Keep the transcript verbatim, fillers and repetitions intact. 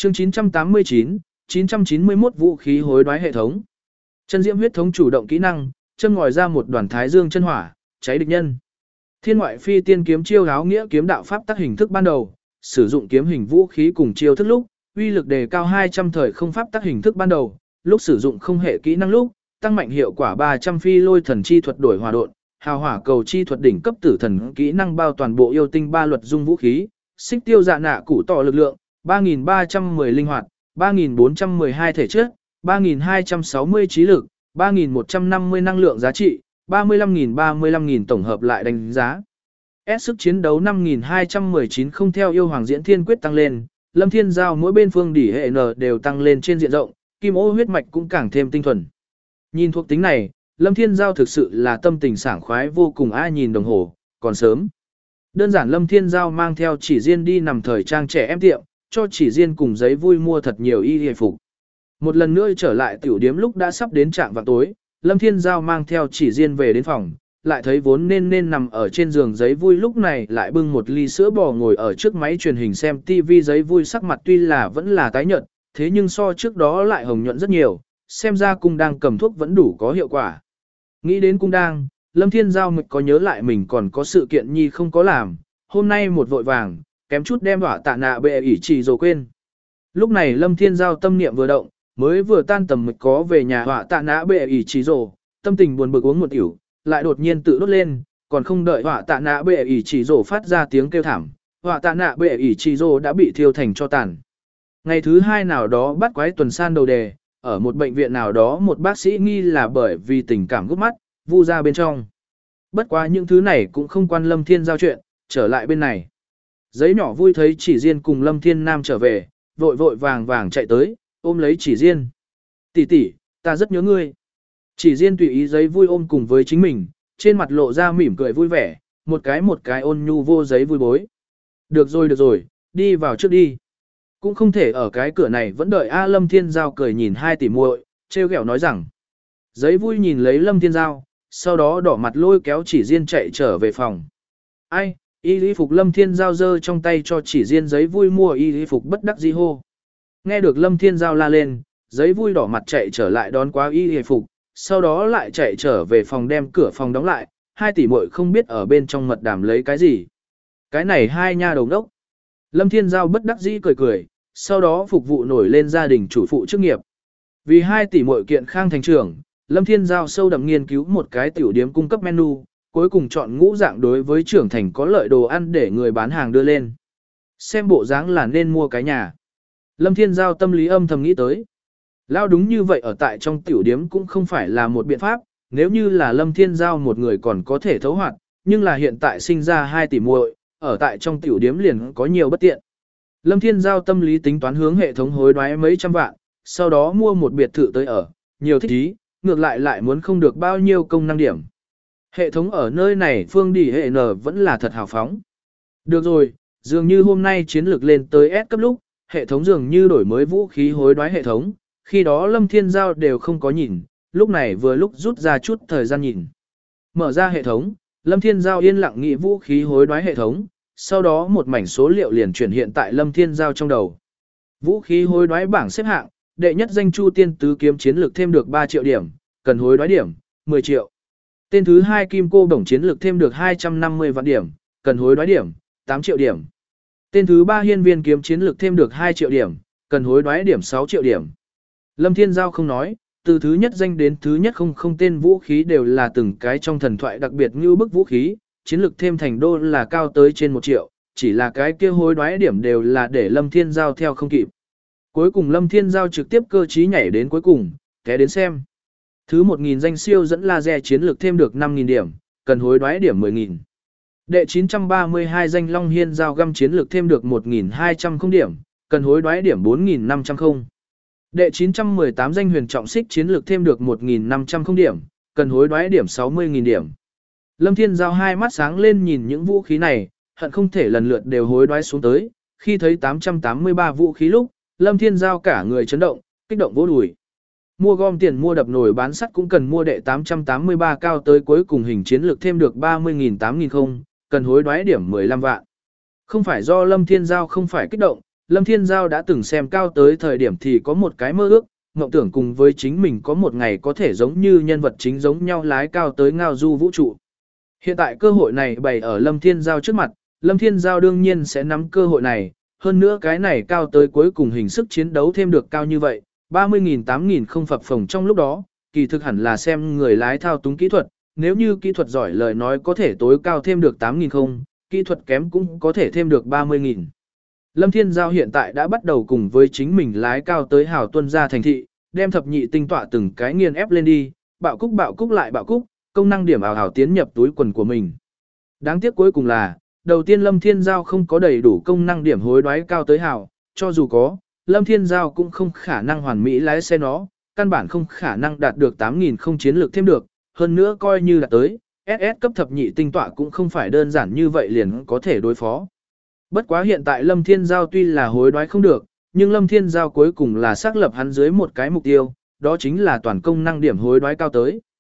Chương chín trăm tám mươi chín, chín trăm chín mươi mốt vũ khí hối đoái hệ thống. Chân diễm huyết thống chủ động kỹ năng, châm ngòi ra một đoàn thái dương chân hỏa, cháy địch nhân. Thiên ngoại phi tiên kiếm chiêu áo nghĩa kiếm đạo pháp tác hình thức ban đầu, sử dụng kiếm hình vũ khí cùng chiêu thức lúc, uy lực đề cao hai trăm thời không pháp tác hình thức ban đầu, lúc sử dụng không hệ kỹ năng lúc, tăng mạnh hiệu quả ba trăm phi lôi thần chi thuật đổi hỏa độn, hào hỏa cầu chi thuật đỉnh cấp tử thần kỹ năng bao toàn bộ yêu tinh ba luật dung vũ khí, xích tiêu dạ nạ củ tỏ lực lượng, ba nghìn ba trăm mười linh hoạt, ba nghìn bốn trăm mười hai thể chất, ba nghìn hai trăm sáu mươi trí lực, ba nghìn một trăm năm mươi năng lượng giá trị, ba mươi lăm nghìn ba mươi lăm nghìn tổng hợp lại đánh giá. S sức chiến đấu năm nghìn hai trăm mười chín không theo yêu hoàng diễn thiên quyết tăng lên, Lâm Thiên Giao mỗi bên phương đỉ hệ N đều tăng lên trên diện rộng, kim ô huyết mạch cũng càng thêm tinh thuần. Nhìn thuộc tính này, Lâm Thiên Giao thực sự là tâm tình sảng khoái vô cùng. Ai nhìn đồng hồ, còn sớm. Đơn giản Lâm Thiên Giao mang theo Chỉ Diên đi nằm thời trang trẻ em tiệm, cho Chỉ Diên cùng giấy vui mua thật nhiều y hề phục. Một lần nữa trở lại tiểu điếm lúc đã sắp đến trạm vào tối, Lâm Thiên Giao mang theo Chỉ Diên về đến phòng, lại thấy vốn nên nên nằm ở trên giường giấy vui lúc này lại bưng một ly sữa bò ngồi ở trước máy truyền hình xem tivi. Giấy vui sắc mặt tuy là vẫn là tái nhợt, thế nhưng so trước đó lại hồng nhuận rất nhiều, xem ra cung đang cầm thuốc vẫn đủ có hiệu quả. Nghĩ đến cung đang, Lâm Thiên Giao mực có nhớ lại mình còn có sự kiện nhi không có làm, hôm nay một vội vàng, kém chút đem hỏa tạ nạ bệ ỷ chỉ rồi quên. Lúc này Lâm Thiên Giao tâm niệm vừa động, mới vừa tan tầm mực có về nhà hỏa tạ nạ bệ ỷ chỉ rồ, tâm tình buồn bực uống một tiểu, lại đột nhiên tự đốt lên, còn không đợi hỏa tạ nạ bệ ỷ chỉ rồ phát ra tiếng kêu thảm, hỏa tạ nạ bệ ỷ chỉ rồ đã bị thiêu thành cho tàn. Ngày thứ hai nào đó bắt quái tuần san đầu đề, ở một bệnh viện nào đó một bác sĩ nghi là bởi vì tình cảm gút mắt, vu ra bên trong. Bất quá những thứ này cũng không quan Lâm Thiên Giao chuyện, trở lại bên này. Giấy nhỏ vui thấy Chỉ Diên cùng Lâm Thiên Nam trở về, vội vội vàng vàng chạy tới, ôm lấy Chỉ Diên. Tỷ tỷ, ta rất nhớ ngươi. Chỉ Diên tùy ý giấy vui ôm cùng với chính mình, trên mặt lộ ra mỉm cười vui vẻ, một cái một cái ôn nhu vô giấy vui bối. Được rồi được rồi, đi vào trước đi. Cũng không thể ở cái cửa này vẫn đợi A. Lâm Thiên Giao cười nhìn hai tỷ muội, trêu ghẹo nói rằng. Giấy vui nhìn lấy Lâm Thiên Giao, sau đó đỏ mặt lôi kéo Chỉ Diên chạy trở về phòng. Ai, y lý phục Lâm Thiên Giao giơ trong tay cho Chỉ Diên giấy vui mua y lý phục bất đắc dĩ hô. Nghe được Lâm Thiên Giao la lên, giấy vui đỏ mặt chạy trở lại đón qua y lý phục, sau đó lại chạy trở về phòng đem cửa phòng đóng lại, hai tỷ muội không biết ở bên trong mật đàm lấy cái gì. Cái này hai nha đầu đốc. Lâm Thiên Giao bất đắc dĩ cười cười, sau đó phục vụ nổi lên gia đình chủ phụ chức nghiệp. Vì hai tỷ muội kiện khang thành trưởng, Lâm Thiên Giao sâu đậm nghiên cứu một cái tiểu điếm cung cấp menu, cuối cùng chọn ngũ dạng đối với trưởng thành có lợi đồ ăn để người bán hàng đưa lên. Xem bộ dáng là nên mua cái nhà. Lâm Thiên Giao tâm lý âm thầm nghĩ tới. Lao đúng như vậy ở tại trong tiểu điếm cũng không phải là một biện pháp, nếu như là Lâm Thiên Giao một người còn có thể thấu hoạt, nhưng là hiện tại sinh ra hai tỷ muội, ở tại trong tiểu điếm liền có nhiều bất tiện. Lâm Thiên Giao tâm lý tính toán hướng hệ thống hối đoái mấy trăm vạn, sau đó mua một biệt thự tới ở, nhiều thích ý, ngược lại lại muốn không được bao nhiêu công năng điểm. Hệ thống ở nơi này phương đỉ hệ N vẫn là thật hào phóng. Được rồi, dường như hôm nay chiến lược lên tới S cấp lúc, hệ thống dường như đổi mới vũ khí hối đoái hệ thống, khi đó Lâm Thiên Giao đều không có nhìn, lúc này vừa lúc rút ra chút thời gian nhìn. Mở ra hệ thống, Lâm Thiên Giao yên lặng nghĩ vũ khí hối đoái hệ thống, sau đó một mảnh số liệu liền chuyển hiện tại Lâm Thiên Giao trong đầu. Vũ khí hối đoái bảng xếp hạng, đệ nhất danh Chu Tiên Tứ Kiếm chiến lược thêm được ba triệu điểm, cần hối đoái điểm, mười triệu. Tên thứ hai Kim Cô Bổng chiến lược thêm được hai trăm năm mươi vạn điểm, cần hối đoái điểm, tám triệu điểm. Tên thứ ba Hiên Viên Kiếm chiến lược thêm được hai triệu điểm, cần hối đoái điểm sáu triệu điểm. Lâm Thiên Giao không nói, từ thứ nhất danh đến thứ nhất không không tên vũ khí đều là từng cái trong thần thoại đặc biệt như bức vũ khí, chiến lược thêm thành đô là cao tới trên một triệu, chỉ là cái kia hối đoái điểm đều là để Lâm Thiên Giao theo không kịp. Cuối cùng Lâm Thiên Giao trực tiếp cơ trí nhảy đến cuối cùng, té đến xem. Thứ một nghìn danh siêu dẫn laser chiến lược thêm được năm nghìn điểm, cần hối đoái điểm mười nghìn. Đệ chín trăm ba mươi hai danh Long Hiên Giao găm chiến lược thêm được một nghìn hai trăm không điểm, cần hối đoái điểm bốn nghìn năm trăm không. Đệ chín trăm mười tám danh Huyền Trọng Xích chiến lược thêm được một nghìn năm trăm không điểm, cần hối đoái điểm sáu mươi nghìn điểm. Lâm Thiên Giao hai mắt sáng lên nhìn những vũ khí này, hận không thể lần lượt đều hối đoái xuống tới, khi thấy tám trăm tám mươi ba vũ khí lúc, Lâm Thiên Giao cả người chấn động, kích động vỗ đùi. Mua gom tiền mua đập nồi bán sắt cũng cần mua đệ tám trăm tám mươi ba cao tới cuối cùng hình chiến lược thêm được ba mươi nghìn tám nghìn không, cần hối đoái điểm mười lăm vạn. Không phải do Lâm Thiên Giao không phải kích động, Lâm Thiên Giao đã từng xem cao tới thời điểm thì có một cái mơ ước, mộng tưởng cùng với chính mình có một ngày có thể giống như nhân vật chính giống nhau lái cao tới ngao du vũ trụ. Hiện tại cơ hội này bày ở Lâm Thiên Giao trước mặt, Lâm Thiên Giao đương nhiên sẽ nắm cơ hội này, hơn nữa cái này cao tới cuối cùng hình sức chiến đấu thêm được cao như vậy, ba mươi nghìn tám nghìn không phập phồng trong lúc đó, kỳ thực hẳn là xem người lái thao túng kỹ thuật, nếu như kỹ thuật giỏi lời nói có thể tối cao thêm được tám nghìn không, kỹ thuật kém cũng có thể thêm được ba mươi nghìn. Lâm Thiên Giao hiện tại đã bắt đầu cùng với chính mình lái cao tới hào tuân ra thành thị, đem thập nhị tinh tọa từng cái nghiền ép lên đi, bạo cúc bạo cúc lại bạo cúc, công năng điểm ảo hảo tiến nhập túi quần của mình. Đáng tiếc cuối cùng là, đầu tiên Lâm Thiên Giao không có đầy đủ công năng điểm hối đoái cao tới hào, cho dù có, Lâm Thiên Giao cũng không khả năng hoàn mỹ lái xe nó, căn bản không khả năng đạt được tám nghìn không chiến lược thêm được, hơn nữa coi như đạt tới, ét ét cấp thập nhị tinh tọa cũng không phải đơn giản như vậy liền có thể đối phó. Bất quá hiện tại Lâm Thiên Giao tuy là hối đoái không được, nhưng Lâm Thiên Giao cuối cùng là xác lập hắn dưới một cái mục tiêu, đó chính là toàn công năng điểm hối đoái cao tới.